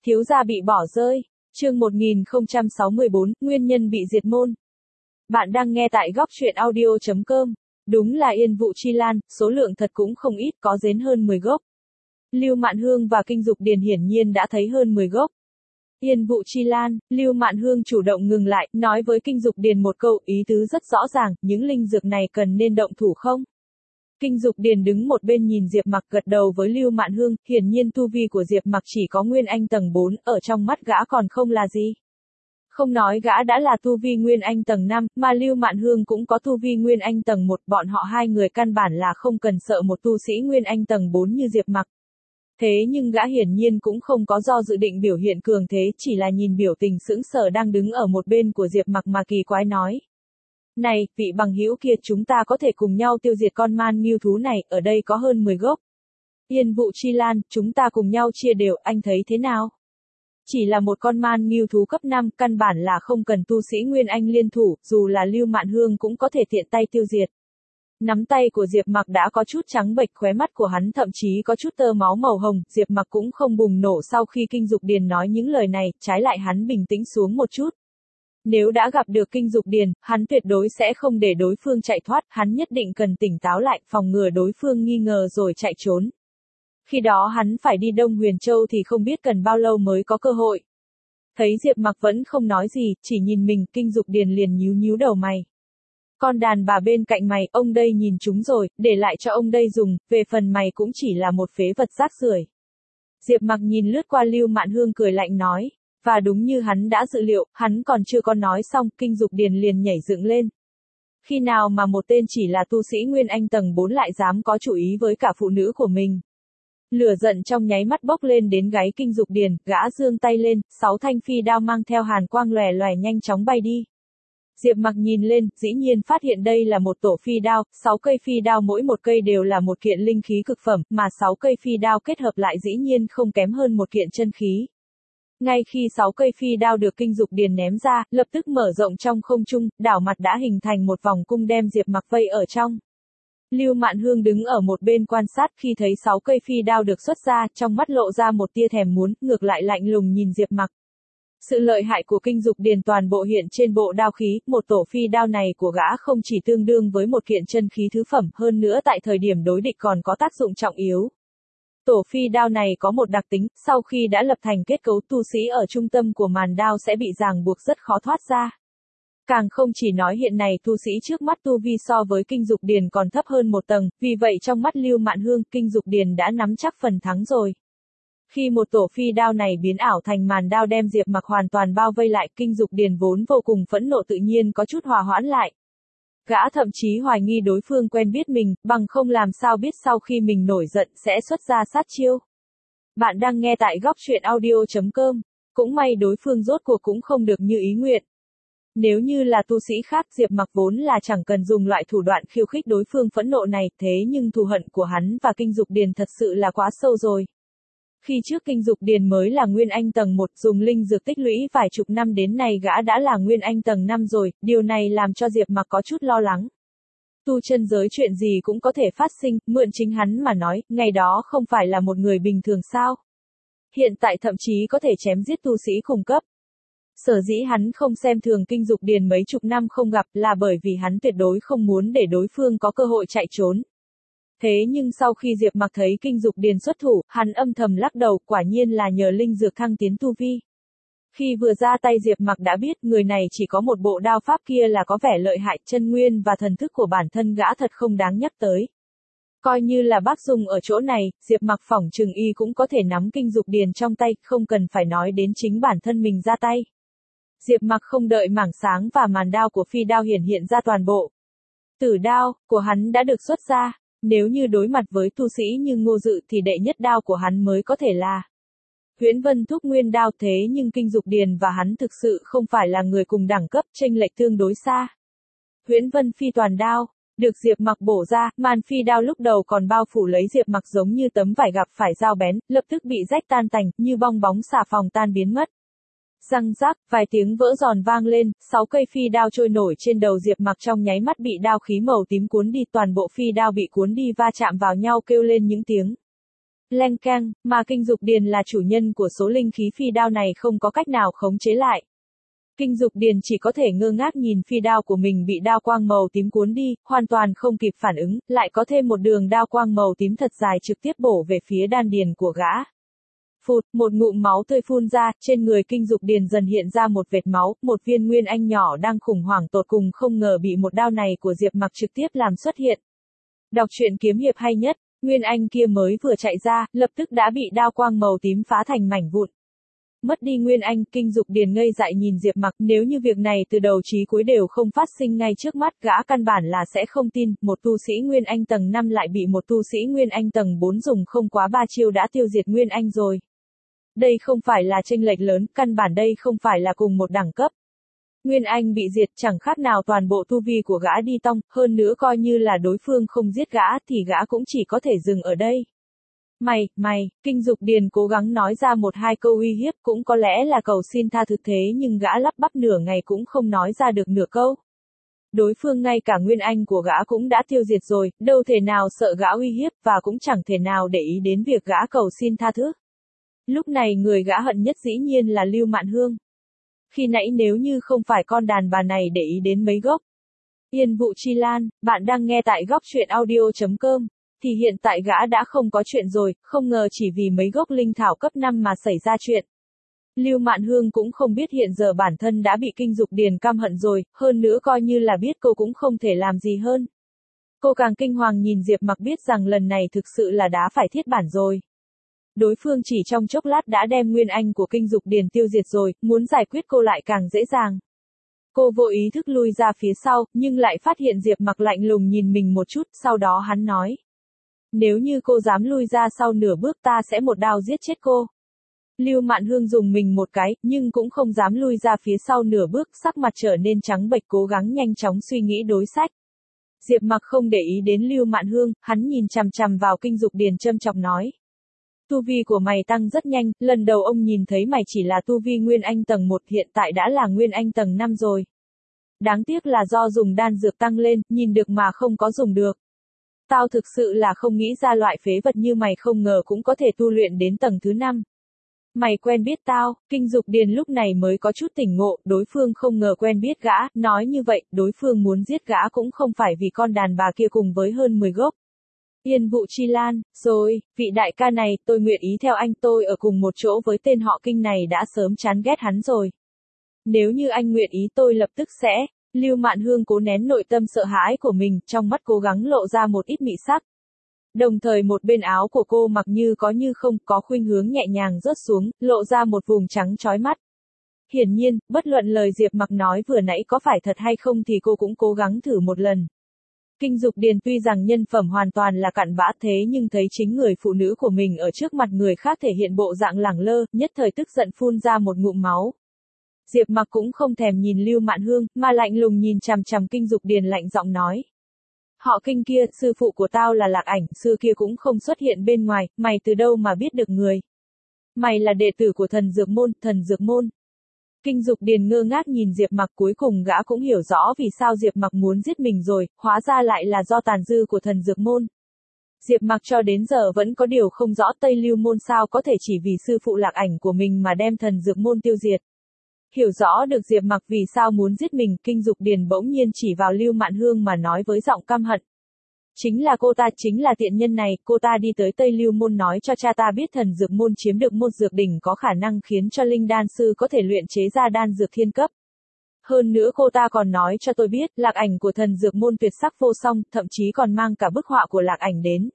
Thiếu gia bị bỏ rơi. Chương 1064, nguyên nhân bị diệt môn. Bạn đang nghe tại góc truyện audio.com. Đúng là Yên Vụ Chi Lan, số lượng thật cũng không ít, có đến hơn 10 gốc. Lưu Mạn Hương và Kinh Dục Điền hiển nhiên đã thấy hơn 10 gốc. Yên Vụ Chi Lan, Lưu Mạn Hương chủ động ngừng lại, nói với Kinh Dục Điền một câu, ý tứ rất rõ ràng, những linh dược này cần nên động thủ không? Kinh Dục Điền đứng một bên nhìn Diệp Mặc gật đầu với Lưu Mạn Hương, hiển nhiên tu vi của Diệp Mặc chỉ có Nguyên Anh tầng 4, ở trong mắt gã còn không là gì. Không nói gã đã là tu vi Nguyên Anh tầng 5, mà Lưu Mạn Hương cũng có tu vi Nguyên Anh tầng 1, bọn họ hai người căn bản là không cần sợ một tu sĩ Nguyên Anh tầng 4 như Diệp Mặc. Thế nhưng gã hiển nhiên cũng không có do dự định biểu hiện cường thế, chỉ là nhìn biểu tình sững sờ đang đứng ở một bên của Diệp Mặc mà kỳ quái nói. Này, vị bằng hữu kia, chúng ta có thể cùng nhau tiêu diệt con man ngưu thú này, ở đây có hơn 10 gốc. Yên Vụ Chi Lan, chúng ta cùng nhau chia đều, anh thấy thế nào? Chỉ là một con man ngưu thú cấp 5, căn bản là không cần tu sĩ Nguyên Anh liên thủ, dù là Lưu Mạn Hương cũng có thể tiện tay tiêu diệt. Nắm tay của Diệp Mặc đã có chút trắng bệch, khóe mắt của hắn thậm chí có chút tơ máu màu hồng, Diệp Mặc cũng không bùng nổ sau khi Kinh Dục Điền nói những lời này, trái lại hắn bình tĩnh xuống một chút. Nếu đã gặp được Kinh Dục Điền, hắn tuyệt đối sẽ không để đối phương chạy thoát, hắn nhất định cần tỉnh táo lại, phòng ngừa đối phương nghi ngờ rồi chạy trốn. Khi đó hắn phải đi Đông Huyền Châu thì không biết cần bao lâu mới có cơ hội. Thấy Diệp Mặc vẫn không nói gì, chỉ nhìn mình, Kinh Dục Điền liền nhíu nhíu đầu mày. Con đàn bà bên cạnh mày, ông đây nhìn chúng rồi, để lại cho ông đây dùng, về phần mày cũng chỉ là một phế vật rác rưởi. Diệp Mặc nhìn lướt qua Lưu Mạn Hương cười lạnh nói. Và đúng như hắn đã dự liệu, hắn còn chưa có nói xong, Kinh Dục Điền liền nhảy dựng lên. Khi nào mà một tên chỉ là tu sĩ Nguyên Anh tầng 4 lại dám có chủ ý với cả phụ nữ của mình. Lửa giận trong nháy mắt bốc lên đến gáy Kinh Dục Điền, gã giương tay lên, 6 thanh phi đao mang theo hàn quang lòe lòe nhanh chóng bay đi. Diệp Mặc nhìn lên, dĩ nhiên phát hiện đây là một tổ phi đao, 6 cây phi đao mỗi một cây đều là một kiện linh khí cực phẩm, mà 6 cây phi đao kết hợp lại dĩ nhiên không kém hơn một kiện chân khí. Ngay khi 6 cây phi đao được Kinh Dục Điền ném ra, lập tức mở rộng trong không trung, đảo mặt đã hình thành một vòng cung đem Diệp Mặc vây ở trong. Lưu Mạn Hương đứng ở một bên quan sát, khi thấy 6 cây phi đao được xuất ra, trong mắt lộ ra một tia thèm muốn, ngược lại lạnh lùng nhìn Diệp Mặc. Sự lợi hại của Kinh Dục Điền toàn bộ hiện trên bộ đao khí, một tổ phi đao này của gã không chỉ tương đương với một kiện chân khí thứ phẩm, hơn nữa tại thời điểm đối địch còn có tác dụng trọng yếu. Tổ phi đao này có một đặc tính, sau khi đã lập thành kết cấu, tu sĩ ở trung tâm của màn đao sẽ bị ràng buộc rất khó thoát ra. Càng không chỉ nói hiện nay tu sĩ trước mắt tu vi so với Kinh Dục Điền còn thấp hơn một tầng, vì vậy trong mắt Lưu Mạn Hương, Kinh Dục Điền đã nắm chắc phần thắng rồi. Khi một tổ phi đao này biến ảo thành màn đao đem Diệp Mặc hoàn toàn bao vây lại, Kinh Dục Điền vốn vô cùng phẫn nộ tự nhiên có chút hòa hoãn lại. Gã thậm chí hoài nghi đối phương quen biết mình, bằng không làm sao biết sau khi mình nổi giận sẽ xuất ra sát chiêu. Bạn đang nghe tại góc truyện audio.com. Cũng may đối phương rốt cuộc cũng không được như ý nguyện. Nếu như là tu sĩ khác, Diệp Mặc vốn là chẳng cần dùng loại thủ đoạn khiêu khích đối phương phẫn nộ này, thế nhưng thù hận của hắn và Kinh Dục Điền thật sự là quá sâu rồi. Khi trước Kinh Dục Điền mới là Nguyên Anh tầng 1, dùng linh dược tích lũy vài chục năm đến nay gã đã là Nguyên Anh tầng 5 rồi, điều này làm cho Diệp Mặc có chút lo lắng. Tu chân giới chuyện gì cũng có thể phát sinh, mượn chính hắn mà nói, ngày đó không phải là một người bình thường sao. Hiện tại thậm chí có thể chém giết tu sĩ khủng cấp. Sở dĩ hắn không xem thường Kinh Dục Điền mấy chục năm không gặp là bởi vì hắn tuyệt đối không muốn để đối phương có cơ hội chạy trốn. Thế nhưng sau khi Diệp Mặc thấy Kinh Dục Điền xuất thủ, hắn âm thầm lắc đầu, quả nhiên là nhờ linh dược thăng tiến tu vi. Khi vừa ra tay Diệp Mặc đã biết người này chỉ có một bộ đao pháp kia là có vẻ lợi hại, chân nguyên và thần thức của bản thân gã thật không đáng nhắc tới. Coi như là bác dùng ở chỗ này, Diệp Mặc phỏng chừng y cũng có thể nắm Kinh Dục Điền trong tay, không cần phải nói đến chính bản thân mình ra tay. Diệp Mặc không đợi mảng sáng và màn đao của phi đao hiện ra toàn bộ. Tử đao của hắn đã được xuất ra. Nếu như đối mặt với tu sĩ như Ngô Dự thì đệ nhất đao của hắn mới có thể là Huyễn Vân Thúc Nguyên đao, thế nhưng Kinh Dục Điền và hắn thực sự không phải là người cùng đẳng cấp, chênh lệch tương đối xa. Huyễn Vân Phi Toàn đao, được Diệp Mặc bổ ra, màn phi đao lúc đầu còn bao phủ lấy Diệp Mặc giống như tấm vải gặp phải dao bén, lập tức bị rách tan tành, như bong bóng xà phòng tan biến mất. Răng rác, vài tiếng vỡ giòn vang lên, 6 cây phi đao trôi nổi trên đầu Diệp Mặc trong nháy mắt bị đao khí màu tím cuốn đi, toàn bộ phi đao bị cuốn đi va chạm vào nhau kêu lên những tiếng. Leng keng, mà Kinh Dục Điền là chủ nhân của số linh khí phi đao này không có cách nào khống chế lại. Kinh Dục Điền chỉ có thể ngơ ngác nhìn phi đao của mình bị đao quang màu tím cuốn đi, hoàn toàn không kịp phản ứng, lại có thêm một đường đao quang màu tím thật dài trực tiếp bổ về phía đan điền của gã. Phụt, một ngụm máu tươi phun ra, trên người Kinh Dục Điền dần hiện ra một vệt máu, một viên nguyên anh nhỏ đang khủng hoảng tột cùng không ngờ bị một đao này của Diệp Mặc trực tiếp làm xuất hiện. Đọc truyện kiếm hiệp hay nhất, nguyên anh kia mới vừa chạy ra, lập tức đã bị đao quang màu tím phá thành mảnh vụn. Mất đi nguyên anh, Kinh Dục Điền ngây dại nhìn Diệp Mặc, nếu như việc này từ đầu chí cuối đều không phát sinh ngay trước mắt, gã căn bản là sẽ không tin, một tu sĩ nguyên anh tầng 5 lại bị một tu sĩ nguyên anh tầng 4 dùng không quá 3 chiêu đã tiêu diệt nguyên anh rồi. Đây không phải là chênh lệch lớn, căn bản đây không phải là cùng một đẳng cấp. Nguyên anh bị diệt chẳng khác nào toàn bộ tu vi của gã đi tong, hơn nữa coi như là đối phương không giết gã thì gã cũng chỉ có thể dừng ở đây. Mày, Kinh Dục Điền cố gắng nói ra một hai câu uy hiếp cũng có lẽ là cầu xin tha thứ thế nhưng gã lắp bắp nửa ngày cũng không nói ra được nửa câu. Đối phương ngay cả nguyên anh của gã cũng đã tiêu diệt rồi, đâu thể nào sợ gã uy hiếp và cũng chẳng thể nào để ý đến việc gã cầu xin tha thứ. Lúc này người gã hận nhất dĩ nhiên là Lưu Mạn Hương. Khi nãy nếu như không phải con đàn bà này để ý đến mấy gốc Yên Vụ Chi Lan, bạn đang nghe tại góc truyện audio.com, thì hiện tại gã đã không có chuyện rồi, không ngờ chỉ vì mấy gốc linh thảo cấp 5 mà xảy ra chuyện. Lưu Mạn Hương cũng không biết hiện giờ bản thân đã bị Kinh Dục Điền căm hận rồi, hơn nữa coi như là biết cô cũng không thể làm gì hơn. Cô càng kinh hoàng nhìn Diệp Mặc biết rằng lần này thực sự là đá phải thiết bản rồi. Đối phương chỉ trong chốc lát đã đem nguyên anh của Kinh Dục Điền tiêu diệt rồi, muốn giải quyết cô lại càng dễ dàng. Cô vô ý thức lui ra phía sau, nhưng lại phát hiện Diệp Mặc lạnh lùng nhìn mình một chút, sau đó hắn nói. Nếu như cô dám lui ra sau nửa bước ta sẽ một đao giết chết cô. Lưu Mạn Hương dùng mình một cái, nhưng cũng không dám lui ra phía sau nửa bước, sắc mặt trở nên trắng bệch cố gắng nhanh chóng suy nghĩ đối sách. Diệp Mặc không để ý đến Lưu Mạn Hương, hắn nhìn chằm chằm vào Kinh Dục Điền châm chọc nói. Tu vi của mày tăng rất nhanh, lần đầu ông nhìn thấy mày chỉ là tu vi Nguyên Anh tầng 1 hiện tại đã là Nguyên Anh tầng 5 rồi. Đáng tiếc là do dùng đan dược tăng lên, nhìn được mà không có dùng được. Tao thực sự là không nghĩ ra loại phế vật như mày không ngờ cũng có thể tu luyện đến tầng thứ 5. Mày quen biết tao, Kinh Dục Điền lúc này mới có chút tỉnh ngộ, đối phương không ngờ quen biết gã, nói như vậy, đối phương muốn giết gã cũng không phải vì con đàn bà kia cùng với hơn 10 gốc Yên Vụ Chi Lan, rồi, vị đại ca này, tôi nguyện ý theo anh tôi ở cùng một chỗ với tên họ Kinh này đã sớm chán ghét hắn rồi. Nếu như anh nguyện ý tôi lập tức sẽ, Lưu Mạn Hương cố nén nội tâm sợ hãi của mình, trong mắt cố gắng lộ ra một ít mị sắc. Đồng thời một bên áo của cô mặc như không có khuynh hướng nhẹ nhàng rớt xuống, lộ ra một vùng trắng chói mắt. Hiển nhiên, bất luận lời Diệp Mặc nói vừa nãy có phải thật hay không thì cô cũng cố gắng thử một lần. Kinh Dục Điền tuy rằng nhân phẩm hoàn toàn là cặn bã thế nhưng thấy chính người phụ nữ của mình ở trước mặt người khác thể hiện bộ dạng lẳng lơ, nhất thời tức giận phun ra một ngụm máu. Diệp Mặc cũng không thèm nhìn Lưu Mạn Hương, mà lạnh lùng nhìn chằm chằm Kinh Dục Điền lạnh giọng nói. Họ Kinh kia, sư phụ của tao là Lạc Ảnh, xưa kia cũng không xuất hiện bên ngoài, mày từ đâu mà biết được người. Mày là đệ tử của thần dược môn. Kinh Dục Điền ngơ ngác nhìn Diệp Mặc cuối cùng gã cũng hiểu rõ vì sao Diệp Mặc muốn giết mình rồi, hóa ra lại là do tàn dư của thần dược môn. Diệp Mặc cho đến giờ vẫn có điều không rõ Tây Lưu môn sao có thể chỉ vì sư phụ Lạc Ảnh của mình mà đem thần dược môn tiêu diệt. Hiểu rõ được Diệp Mặc vì sao muốn giết mình, Kinh Dục Điền bỗng nhiên chỉ vào Lưu Mạn Hương mà nói với giọng căm hận. Chính là cô ta, chính là tiện nhân này, cô ta đi tới Tây Lưu môn nói cho cha ta biết thần dược môn chiếm được một dược đỉnh có khả năng khiến cho linh đan sư có thể luyện chế ra đan dược thiên cấp. Hơn nữa cô ta còn nói cho tôi biết, Lạc Ảnh của thần dược môn tuyệt sắc vô song, thậm chí còn mang cả bức họa của Lạc Ảnh đến.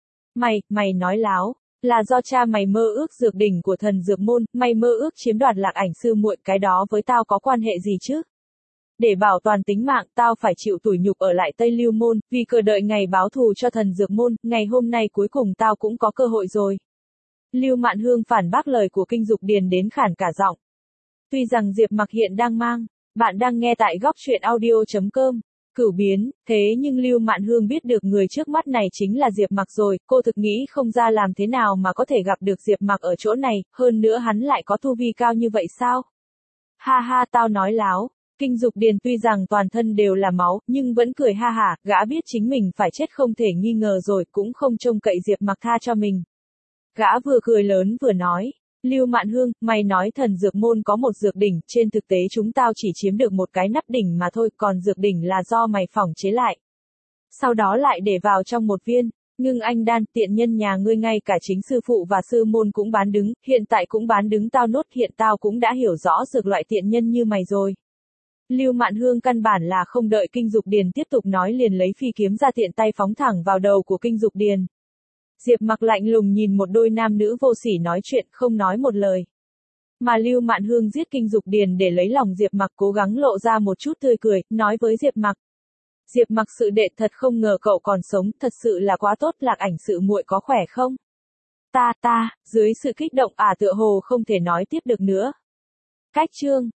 Mày nói láo. Là do cha mày mơ ước dược đỉnh của thần dược môn, mày mơ ước chiếm đoạt Lạc Ảnh sư muội, cái đó với tao có quan hệ gì chứ? Để bảo toàn tính mạng, tao phải chịu tủi nhục ở lại Tây Lưu môn, vì chờ đợi ngày báo thù cho thần dược môn, ngày hôm nay cuối cùng tao cũng có cơ hội rồi. Lưu Mạn Hương phản bác lời của Kinh Dục Điền đến khản cả giọng. Tuy rằng Diệp Mặc hiện đang mang, bạn đang nghe tại góc truyện audio.com. Cửu biến, thế nhưng Lưu Mạn Hương biết được người trước mắt này chính là Diệp Mặc rồi, cô thực nghĩ không ra làm thế nào mà có thể gặp được Diệp Mặc ở chỗ này, hơn nữa hắn lại có tu vi cao như vậy sao? Ha ha, tao nói láo. Kinh Dục Điền tuy rằng toàn thân đều là máu, nhưng vẫn cười ha hả, gã biết chính mình phải chết không thể nghi ngờ rồi, cũng không trông cậy Diệp Mặc tha cho mình. Gã vừa cười lớn vừa nói. Lưu Mạn Hương, mày nói thần dược môn có một dược đỉnh, trên thực tế chúng tao chỉ chiếm được một cái nắp đỉnh mà thôi, còn dược đỉnh là do mày phỏng chế lại. Sau đó lại để vào trong một viên, ngưng anh đan, tiện nhân nhà ngươi ngay cả chính sư phụ và sư môn cũng bán đứng, hiện tại cũng bán đứng tao nốt, hiện tao cũng đã hiểu rõ dược loại tiện nhân như mày rồi. Lưu Mạn Hương căn bản là không đợi Kinh Dục Điền tiếp tục nói liền lấy phi kiếm ra tiện tay phóng thẳng vào đầu của Kinh Dục Điền. Diệp Mặc lạnh lùng nhìn một đôi nam nữ vô sỉ nói chuyện không nói một lời. Mà Lưu Mạn Hương giết Kinh Dục Điền để lấy lòng Diệp Mặc cố gắng lộ ra một chút tươi cười, nói với Diệp Mặc. Diệp Mặc sự đệ thật không ngờ cậu còn sống, thật sự là quá tốt, Lạc Ảnh sự muội có khỏe không? Ta, dưới sự kích động tựa hồ không thể nói tiếp được nữa. Cách chương